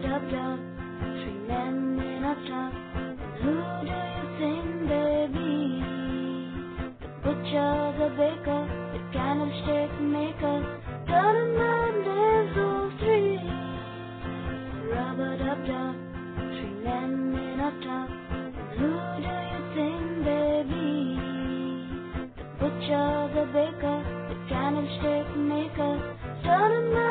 Rub-a-dub-dub, three men in a tub. Who do you think they be? The butcher, the baker, the candlestick maker. Turn 'em out, there's those three. Rub-a-dub-dub, three men in a tub. Who do you think they be? The butcher, the baker, the candlestick maker. Turn 'em out.